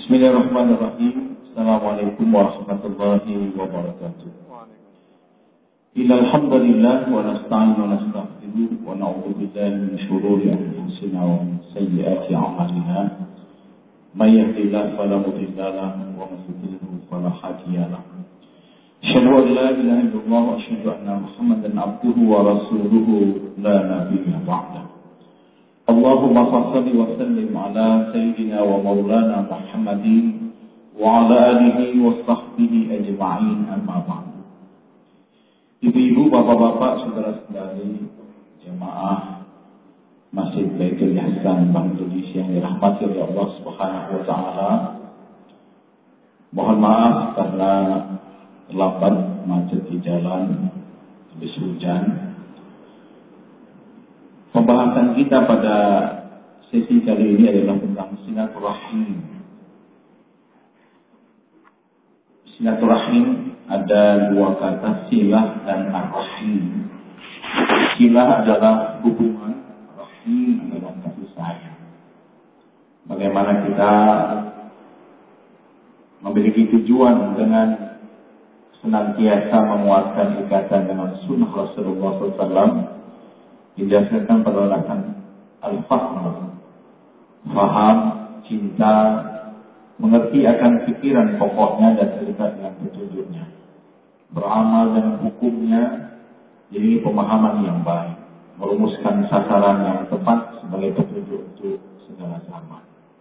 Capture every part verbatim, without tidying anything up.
Bismillahirrahmanirrahim. Assalamualaikum warahmatullahi wabarakatuh. Innal hamdalillah wa nasta'inu wa nastaghfiruh wa na'udzu billahi min shururi anfusina wa min sayyiati a'malina. May yahdihillahu fala mudilla lahu wa man yudlil fala hadiya lahu. Asyhadu an la ilaha illallah wa asyhadu anna Muhammadan abduhu wa rasuluhu la nabiyya ba'dahu. Allahumma salli wa sallim ala sayyidina wa maulana Muhammadin wa ala alihi wa sahbihi ajma'in, amma ba'd. Ibu-ibu, bapak-bapak, saudara-saudari jemaah Masjid Baitul Ihsan Bank Indonesia yang dirahmati oleh Allah Subhanahu wa taala. Mohon maaf karena terlambat, macet di jalan, habis hujan. Pembahasan kita pada sesi kali ini adalah tentang silaturahim. Silaturahim ada dua kata, silah dan ar-rahim. Silah adalah hubungan, rahim adalah kasih sayang. Bagaimana kita memiliki tujuan dengan senantiasa menguatkan ikatan dengan sunnah Rasulullah shallallahu alaihi wasallam, didasarkan pada landasan al-fahm, faham, cinta, mengerti akan pikiran pokoknya dan terikat dengan petunjuknya, beramal dengan hukumnya, jadi pemahaman yang baik, merumuskan sasaran yang tepat sebagai petunjuk untuk segala zaman.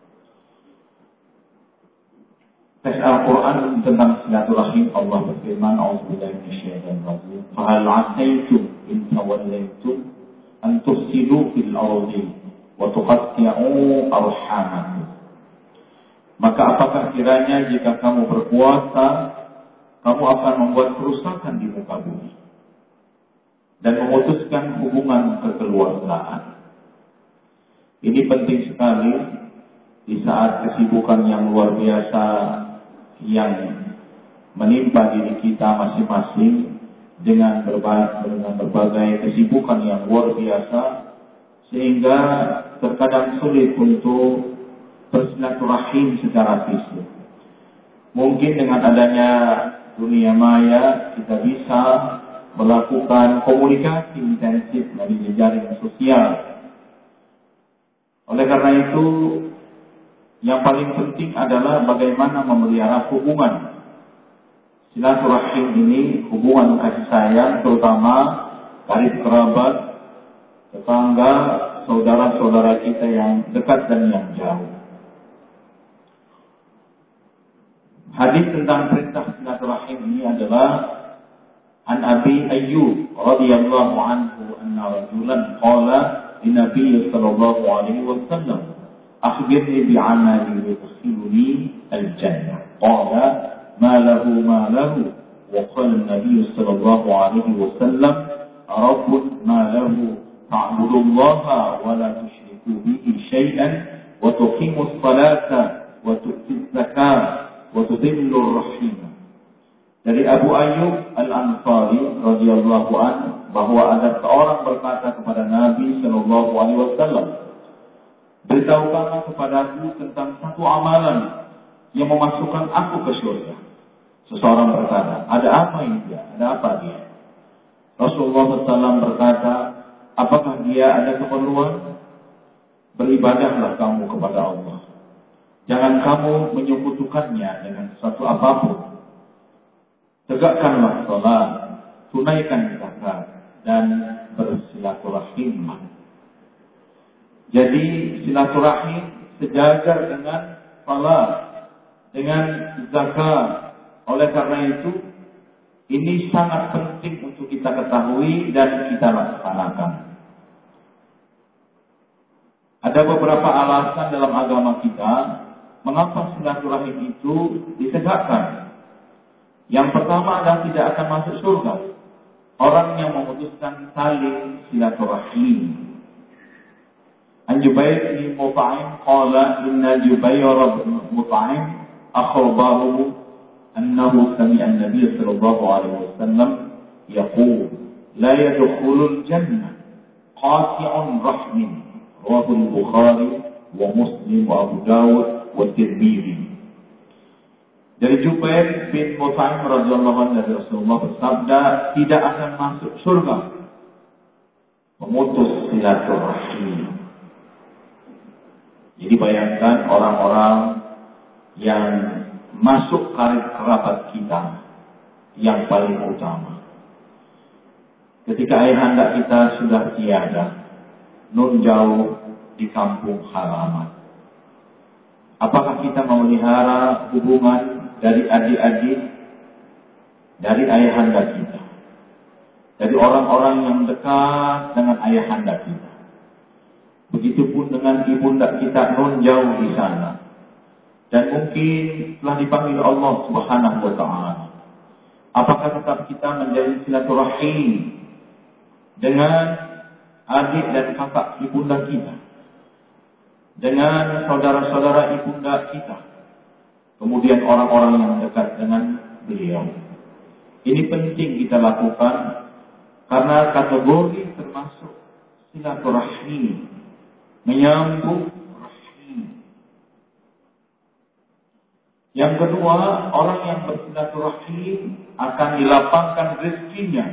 Teks Al-Quran tentang silaturahim, Allah berfirman, A'udzubillahi minasyaitonir rajim, fahal 'asaitum in tawallaitum an tufsidu fil ardi wa tuqatti'u arhamakum. Maka apakah kiranya jika kamu berkuasa, kamu akan membuat kerusakan di muka bumi dan memutuskan hubungan kekeluargaan. Ini penting sekali di saat kesibukan yang luar biasa yang menimpa diri kita masing-masing, dengan berbagai, dengan berbagai kesibukan yang luar biasa, sehingga terkadang sulit untuk bersilaturahim secara fisik. Mungkin dengan adanya dunia maya kita bisa melakukan komunikasi intensif dari jejaring sosial. Oleh karena itu, yang paling penting adalah bagaimana memelihara hubungan. Silaturahim ini hubungan kasih sayang, terutama karib kerabat, tetangga, saudara-saudara kita yang dekat dan yang jauh. Hadis tentang perintah silaturahim ini adalah An Abi Ayyub radhiyallahu anhu anna rajulan qala li Nabi sallallahu alaihi wasallam, akhbirni bi'amali yudkhiluni al-jannah. Qala ما له ما له وقال النبي صلى الله عليه وسلم رب ما له تعبد الله ولا تشركوا به شيئا وتقيم الصلاة وتؤتي الزكاة وتذل الرحيم. Dari Abu Ayyub Al-Ansari radhiyallahu anhu bahwa ada seorang berkata kepada Nabi sallallahu alaihi wasallam, beritahukanlah kepadaku tentang satu amalan yang memasukkan aku ke surga. Seseorang berkata, ada apa ini dia? Ada apa dia? Rasulullah shallallahu alaihi wasallam berkata, apakah dia ada keperluan? Beribadahlah kamu kepada Allah. Jangan kamu menyekutukannya dengan sesuatu apapun. Tegakkanlah salat, tunaikan zakat, dan bersilaturahim. Jadi silaturahim sejajar dengan salat, dengan zakat. Oleh karena itu, ini sangat penting untuk kita ketahui dan kita laksanakan. Ada beberapa alasan dalam agama kita mengapa silaturahim itu ditegakkan. Yang pertama adalah tidak akan masuk surga orang yang memutuskan saling silaturahim. An Jubair bin Mut'im qala inna Jubair bin Mut'im akhbaruhu أنه سمع النبي صلى الله عليه وسلم يقول لا يدخل الجنة قاطع رحم. رواه البخاري ومسلم وأبو داود والترمذي. Dari Jubair bin Mut'im radhiyallahu anhu dari Rasulullah bersabda, tidak akan masuk surga memutus silaturahim. Jadi bayangkan orang-orang yang masuk karib kerabat kita yang paling utama. Ketika ayahanda kita sudah tiada, nun jauh di kampung halaman, apakah kita memelihara hubungan dari adik-adik, dari ayahanda kita, dari orang-orang yang dekat dengan ayahanda kita? Begitupun dengan ibunda kita nun jauh di sana, dan mungkin telah dipanggil Allah Subhanahu wa Ta'ala. Apakah tetap kita menjalin silaturahim dengan adik dan kakak ibunda kita, dengan saudara-saudara ibunda kita, kemudian orang-orang yang dekat dengan beliau? Ini penting kita lakukan karena kategori termasuk silaturahim, menyambung rahim. Yang kedua, orang yang bersilaturahim akan dilapangkan rezekinya.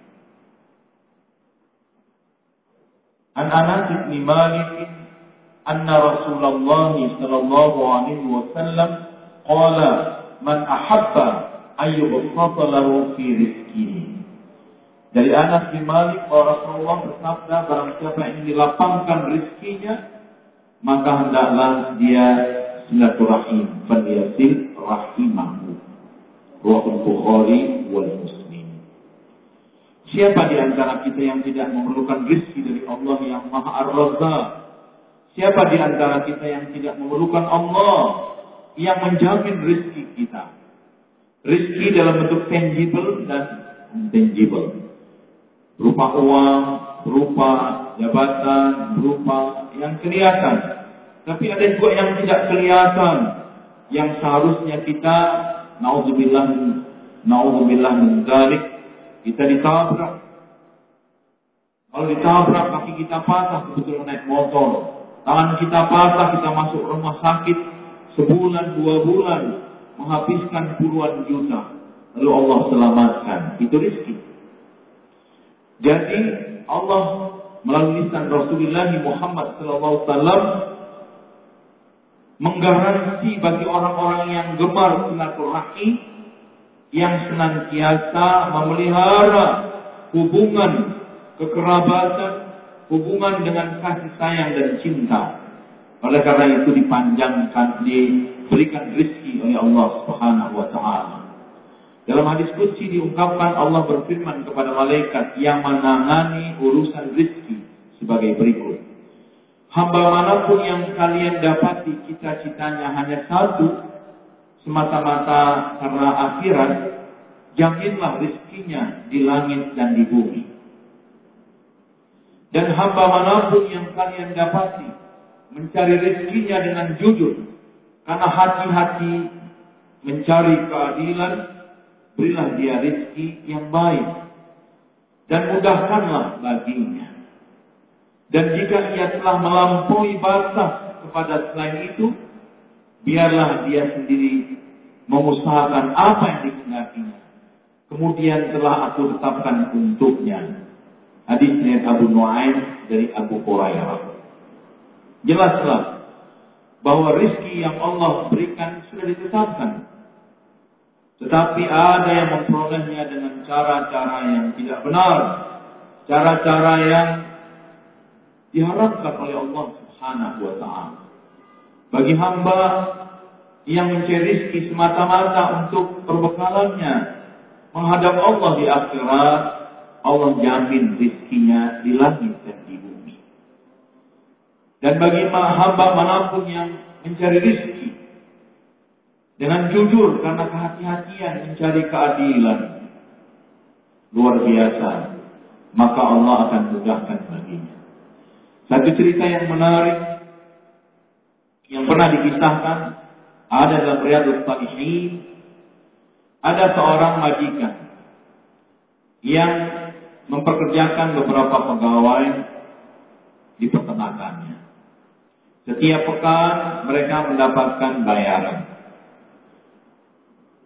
An Anas bin Malik anna Rasulullah sallallahu alaihi wasallam qala man ahabba ayyubsata lahu fi rizqihi. Dari Anas bin Malik bahwa Rasulullah bersabda, barang siapa yang dilapangkan rezekinya, maka hendaklah dia silaturahim, falyasil rahimahu. Riwayat Bukhari wal Muslim. Siapa di antara kita yang tidak memerlukan rezeki dari Allah yang Maha Ar-Razzaq? Siapa di antara kita yang tidak memerlukan Allah yang menjamin rezeki kita? Rezeki dalam bentuk tangible dan intangible. Berupa uang, berupa jabatan, berupa yang kelihatan. Tapi ada juga yang tidak kelihatan, yang seharusnya kita naudzubillah naudzubillah min dzalik, kita ditabrak. Kalau ditabrak kaki kita patah kebetulan naik motor, tangan kita patah kita masuk rumah sakit sebulan dua bulan menghabiskan puluhan juta, lalu Allah selamatkan, itu rezeki. Jadi Allah melalui lisan Rasulullah Muhammad sallallahu alaihi wasallam menggaransi bagi orang-orang yang gemar silaturahim, yang senantiasa memelihara hubungan kekerabatan, hubungan dengan kasih sayang dan cinta. Oleh karena itu dipanjangkan, diberikan rezeki oleh Allah Subhanahu wa Ta'ala. Dalam hadis qudsi diungkapkan, Allah berfirman kepada malaikat yang menangani urusan rezeki sebagai berikut. Hamba manapun yang kalian dapati cita-citanya hanya satu, semata-mata karena akhirat, jaminlah rezekinya di langit dan di bumi. Dan hamba manapun yang kalian dapati mencari rezekinya dengan jujur, karena hati-hati mencari keadilan, berilah dia rezeki yang baik dan mudahkanlah baginya. Dan jika ia telah melampaui batas kepada selain itu, biarlah dia sendiri mengusahakan apa yang dikehendakinya. Kemudian telah aku tetapkan untuknya. Hadis riwayat Abu Nuaim dari Abu Hurairah. Jelaslah bahwa rezeki yang Allah berikan sudah ditetapkan. Tetapi ada yang memperolehnya dengan cara-cara yang tidak benar, cara-cara yang diharapkan oleh Allah Subhanahu wa Ta'ala. Bagi hamba yang mencari rezeki semata-mata untuk perbekalannya menghadap Allah di akhirat, Allah jamin rezekinya di langit dan di bumi. Dan bagi hamba manapun yang mencari rezeki dengan jujur karena kehati-hatian mencari keadilan luar biasa, maka Allah akan mudahkan baginya. Satu cerita yang menarik yang pernah dikisahkan ada dalam Riyadhus Shalihin, ada seorang majikan yang memperkerjakan beberapa pegawai di peternakannya. Setiap pekan mereka mendapatkan bayaran.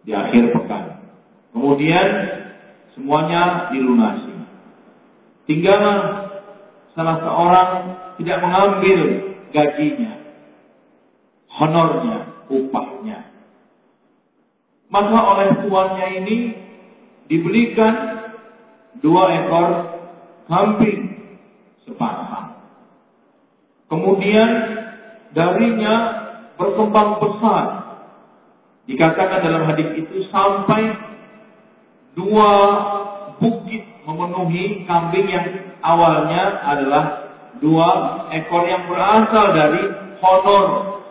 di akhir pekan. Kemudian semuanya dilunasi. Tinggal salah seorang tidak mengambil gajinya, honornya, upahnya. Maka oleh tuannya ini dibelikan dua ekor kambing sepasang. Kemudian darinya berkembang pesat. Dikatakan dalam hadis itu sampai dua bukit memenuhi kambing yang awalnya adalah dua ekor yang berasal dari honor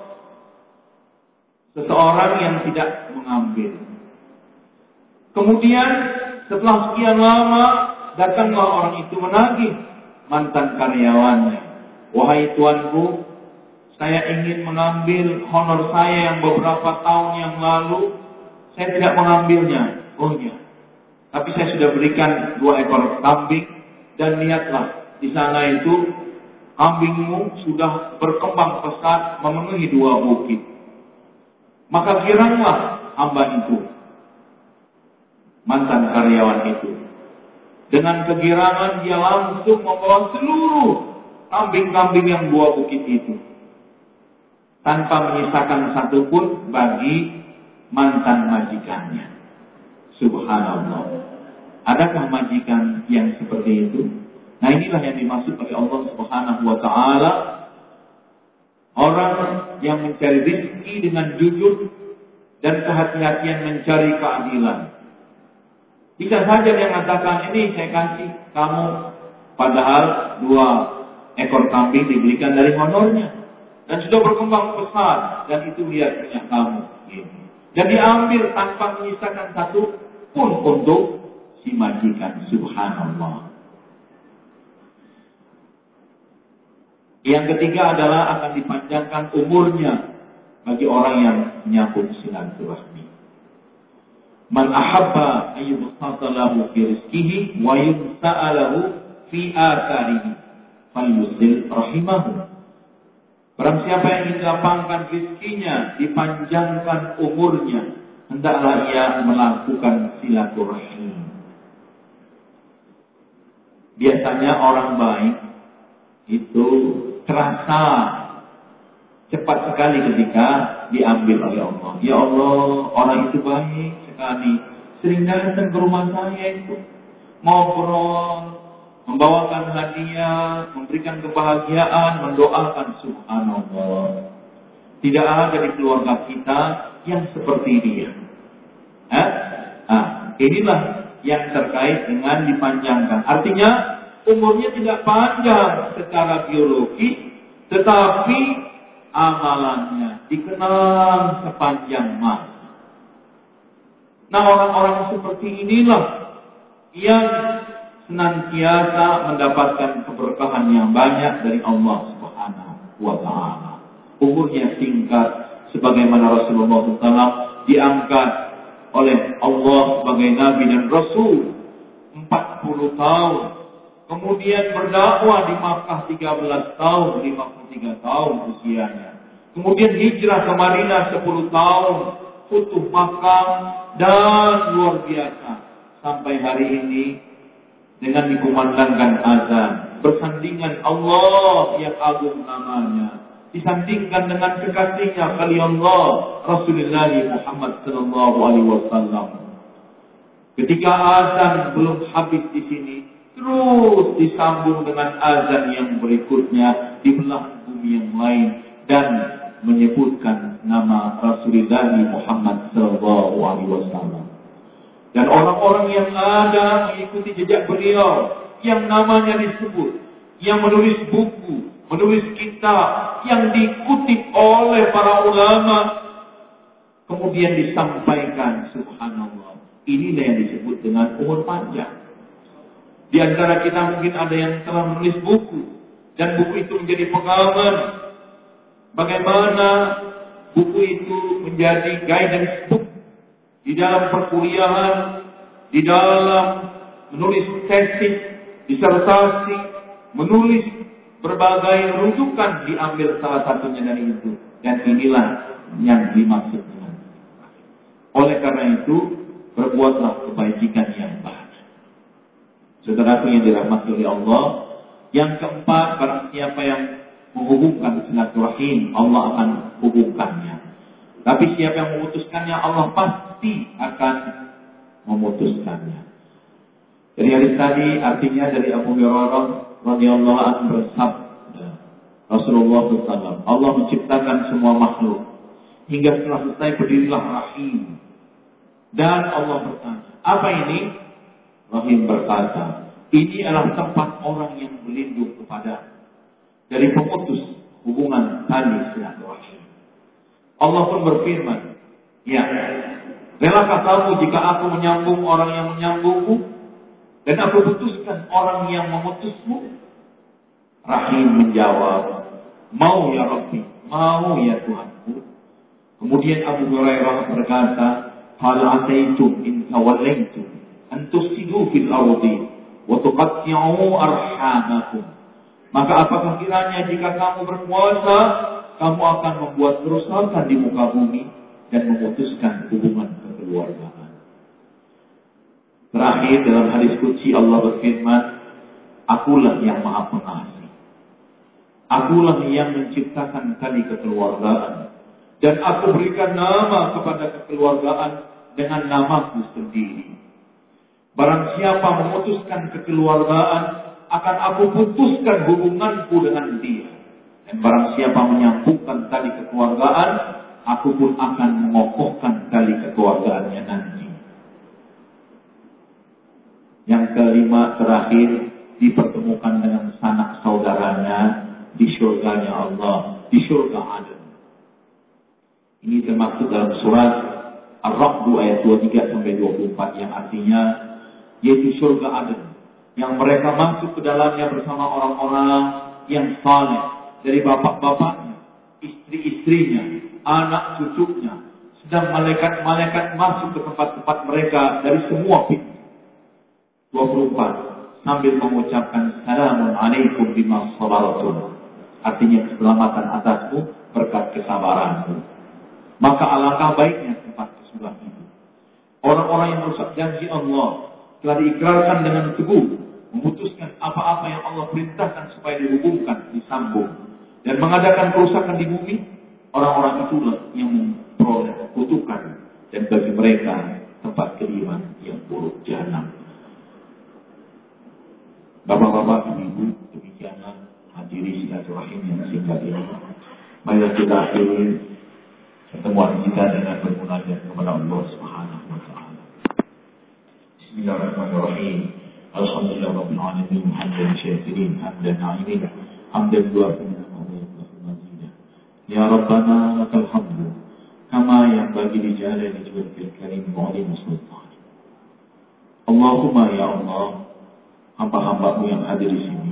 seseorang yang tidak mengambil. Kemudian setelah sekian lama datanglah orang itu menagih mantan karyawannya. Wahai tuanku, saya ingin mengambil honor saya yang beberapa tahun yang lalu, saya tidak mengambilnya. Oh ya, tapi saya sudah berikan dua ekor kambing dan lihatlah di sana itu kambingmu sudah berkembang pesat memenuhi dua bukit. Maka giranglah hamba itu, mantan karyawan itu. Dengan kegirangan dia langsung membawa seluruh kambing-kambing yang dua bukit itu, tanpa menyisakan satupun bagi mantan majikannya. Subhanallah. Adakah majikan yang seperti itu? Nah, inilah yang dimaksud oleh Allah Subhanahu wa taala. Orang yang mencari rezeki dengan jujur dan kehati-hatian mencari keadilan. Bisa saja dia mengatakan, ini saya kasih kamu, padahal dua ekor kambing dibelikan dari honornya dan sudah berkembang besar, dan itu lihat punya kamu. Dan diambil tanpa menyisakan satu pun untuk si majikan. Subhanallah. Yang ketiga adalah akan dipanjangkan umurnya bagi orang yang menyambung silaturahmi. Man ahabba ayyubsata lahu fi rizqihi wa yunsa'a lahu fi atharihi falyusil rahimahu. Barang siapa yang dilapangkan rizkinya, dipanjangkan umurnya, hendaklah ia melakukan silaturahmi. Biasanya orang baik itu terasa cepat sekali ketika diambil oleh Allah. Ya Allah, orang itu baik sekali, sering datang ke rumah saya itu, ngobrol, membawakan hadiah, memberikan kebahagiaan, mendoakan. Subhanallah. Tidak ada di keluarga kita yang seperti dia. Eh? Nah, inilah yang terkait dengan dipanjangkan. Artinya umurnya tidak panjang secara biologi, tetapi amalannya dikenal sepanjang masa. Nah, orang-orang seperti inilah yang senantiasa mendapatkan keberkahan yang banyak dari Allah Subhanahu wa taala. Umurnya singkat, sebagaimana Rasulullah shallallahu alaihi wasallam diangkat oleh Allah sebagai Nabi dan Rasul empat puluh tahun. Kemudian berdakwah di Makkah tiga belas tahun, lima puluh tiga tahun usianya. Kemudian hijrah ke Madinah sepuluh tahun, futuh Makkah, dan luar biasa sampai hari ini dengan dikumandangkan azan, bersandingan Allah yang agung namanya, disandingkan dengan kekasihnya kaliullah Rasulullah Muhammad sallallahu alaihi wasallam. Ketika azan belum habis di sini, terus disambung dengan azan yang berikutnya di belahan bumi yang lain dan menyebutkan nama Rasulullah Muhammad sallallahu alaihi wasallam. Dan orang-orang yang ada mengikuti jejak beliau, yang namanya disebut, yang menulis buku, menulis kitab, yang dikutip oleh para ulama, kemudian disampaikan. Subhanallah. Inilah yang disebut dengan umur panjang. Di antara kita mungkin ada yang telah menulis buku, dan buku itu menjadi pegangan bagaimana buku itu menjadi guidance book di dalam perkuliahan, di dalam menulis tesis, disertasi, menulis berbagai rujukan, diambil salah satunya dari itu. Dan inilah yang dimaksud dengan Oleh karena itu, berbuatlah kebajikan yang banyak. Saudaraku yang dirahmati oleh Allah, yang keempat, barang siapa yang menghubungkan silaturahim, Allah akan hubungkannya. Tapi siapa yang memutuskannya, Allah pasti akan memutuskannya. Dari hadis tadi, artinya dari Abu Hurairah radhiyallahu anhu bersabda, Rasulullah shallallahu alaihi wasallam, Allah menciptakan semua makhluk hingga setelah selesai berdirilah rahim. Dan Allah bertanya, apa ini? Rahim berkata, ini adalah tempat orang yang berlindung kepada dari pemutus hubungan tali silaturahim. Allah pun berfirman, ya, relakah kamu jika aku menyambung orang yang menyambungmu dan aku putuskan orang yang memutusmu? Rahim menjawab, mau ya Rabbi, mau ya Tuhanku. Kemudian Abu Hurairah berkata, hal asaitum in tawallaitum an tufsidu fil ardi wa tuqatti'u arhamakum. Maka apakah kiranya jika kamu berkuasa, kamu akan membuat kerusakan di muka bumi dan memutuskan hubungan kekeluargaan. Terakhir dalam hadis qudsi Allah berfirman, akulah yang maha pengasih. Akulah yang menciptakan tali kekeluargaan. Dan aku berikan nama kepada kekeluargaan dengan namaku sendiri. Barang siapa memutuskan kekeluargaan, akan aku putuskan hubunganku dengan dia. Dan barang siapa menyambungkan tali kekeluargaan, aku pun akan mengokohkan tali kekeluargaannya nanti. Yang kelima terakhir, dipertemukan dengan sanak saudaranya di surganya Allah, di surga Aden. Ini termaktub dalam surat Ar-Ra'd ayat dua puluh tiga sampai dua puluh empat yang artinya yaitu surga Aden yang mereka masuk ke dalamnya bersama orang-orang yang saleh dari bapak-bapaknya, istri-istrinya, anak cucunya, sedang malaikat-malaikat masuk ke tempat-tempat mereka dari semua pintu. dua puluh empat sambil mengucapkan salamun alaikum bima sabartum, artinya keselamatan atasmu berkat kesabaranmu. Maka alangkah baiknya tempat surga itu. Orang-orang yang merusak janji Allah telah diikrarkan dengan teguh, memutuskan apa-apa yang Allah perintahkan supaya dihubungkan, disambung, dan mengadakan kerusakan di bumi. Orang-orang itulah yang memperoleh kutukan, dan bagi mereka tempat kediaman yang buruk, jahanam. Bapak-bapak, ibu-ibu, demikianlah hadiri silaturahim yang singkat ini. Mari kita akhiri pertemuan kita dengan bermunajat kepada Allah Subhanahu wa taala. Bismillahirrahmanirrahim. Alhamdulillahirabbil alamin, hamdan syakirin, hamdan na'imin, hamdan du'afina wa mazida. Ya Rabbana lakal hamdu kama yanbaghi li jalali wajhikal karim wa 'azimi sultan. Allahumma ya Allah, hamba-hambamu yang hadir di sini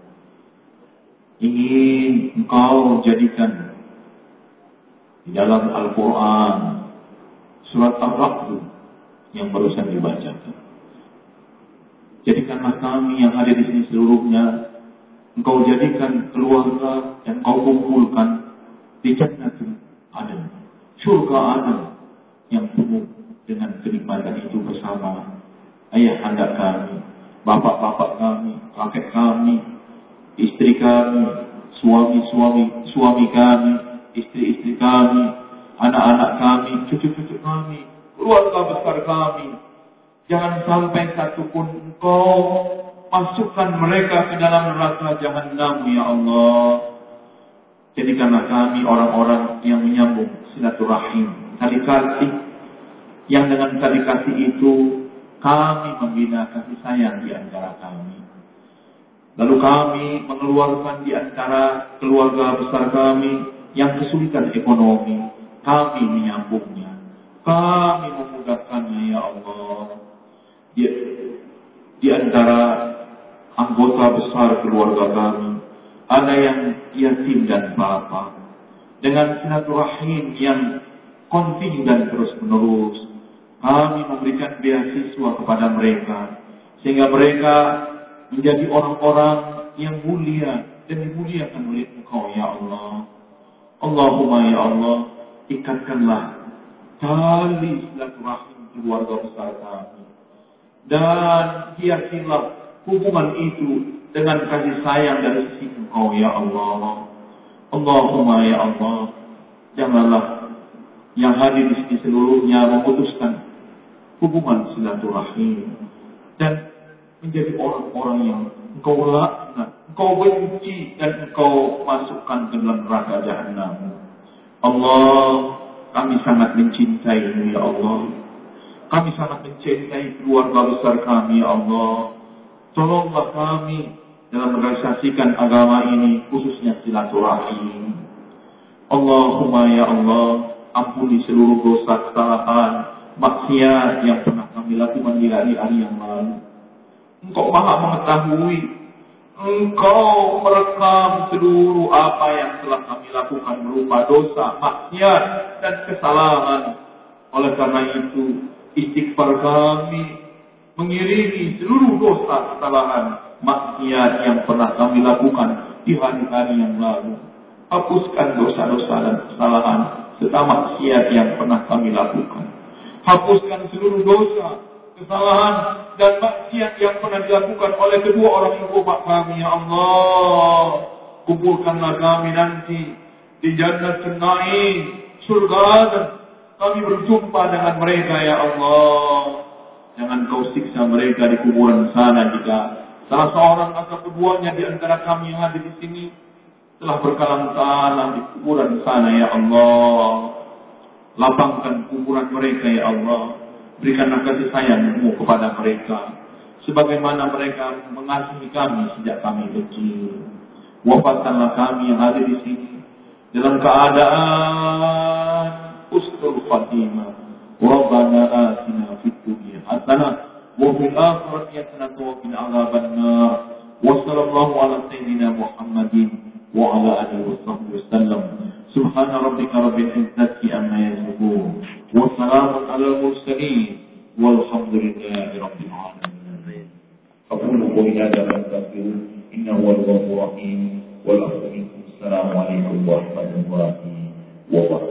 ingin Engkau jadikan di dalam Al-Quran surat Ar-Ra'd yang barusan dibacakan. Jadikanlah kami yang hadir di sini seluruhnya, Engkau jadikan keluarga dan Engkau kumpulkan di Jannatul Adn, surga Adn yang penuh dengan kenikmatan itu bersama ayah anda kami, bapak-bapak kami, kakek kami, istri kami, suami-suami suami kami, istri-istri kami, anak-anak kami, cucu-cucu kami, keluarga besar kami. Jangan sampai satupun Engkau masukkan mereka ke dalam neraka jahanam, ya Allah. Jadikanlah kami orang-orang yang menyambung silaturahim, tali kasih, yang dengan tali kasih itu kami membina kasih sayang di antara kami. Lalu kami mengeluarkan di antara keluarga besar kami yang kesulitan ekonomi, kami menyambungnya, kami memudahkannya, ya Allah. Di, di antara anggota besar keluarga kami ada yang yatim dan bapak, dengan silaturahim yang kontinu dan terus menerus, kami memberikan beasiswa kepada mereka sehingga mereka menjadi orang-orang yang mulia dan dimuliakan oleh Engkau, ya Allah. Allahumma ya Allah, ikatkanlah tali silaturahim keluarga besar kami, dan hiasilah hubungan itu dengan kasih sayang dari sisi Engkau ya Allah. Allahumma ya Allah, janganlah yang hadir di sini seluruhnya memutuskan hubungan silaturahim dan menjadi orang-orang yang Engkau laknat, Engkau benci, dan Engkau masukkan ke dalam neraka jahanam. Allah, kami sangat mencintai-Mu ya Allah. Kami sangat mencintai keluarga besar kami ya Allah. Tolonglah kami dalam merealisasikan agama ini, khususnya silaturahim. Allahumma ya Allah, ampuni seluruh dosa, kesalahan, maksiat yang pernah kami lakukan di hari-hari yang lalu. Engkau maha mengetahui, Engkau merekam seluruh apa yang telah kami lakukan berupa dosa, maksiat, dan kesalahan. Oleh karena itu, istighfar kami mengiringi seluruh dosa, kesalahan, maksiat yang pernah kami lakukan di hari-hari yang lalu. Hapuskan dosa-dosa dan kesalahan serta maksiat yang pernah kami lakukan. Hapuskan seluruh dosa, kesalahan, dan maksiat yang pernah dilakukan oleh kedua orang ibu bapak kami ya Allah. Kumpulkanlah kami nanti di Jannatul Na'im, surga, dan kami berjumpa dengan mereka ya Allah. Jangan Kau siksa mereka di kuburan sana jika salah seorang atau keduanya di antara kami yang ada di sini telah berkalang-kalang di kuburan sana ya Allah. Lapangkan kuburan mereka ya Allah. Berikanlah kasih sayang-Mu kepada mereka sebagaimana mereka mengasihi kami sejak kami kecil. Wafatkanlah kami yang ada di sini dalam keadaan husnul khatimah. Rabbana atina fid dunya hasanah wa fil akhirati hasanah wa qina adzaban nar. Wa sallallahu ala sayyidina Muhammadin wa ala alihi washabbihi wasallam. Subhana rabbika rabbil izzati amma yasifun wa salamun alal mursalin walhamdulillahi rabbil alamin. Aqulu qawli hadha wa astaghfiruh innahu huwal ghafurur rahim. Wa assalamu alaikum warahmatullahi wabarakatuh.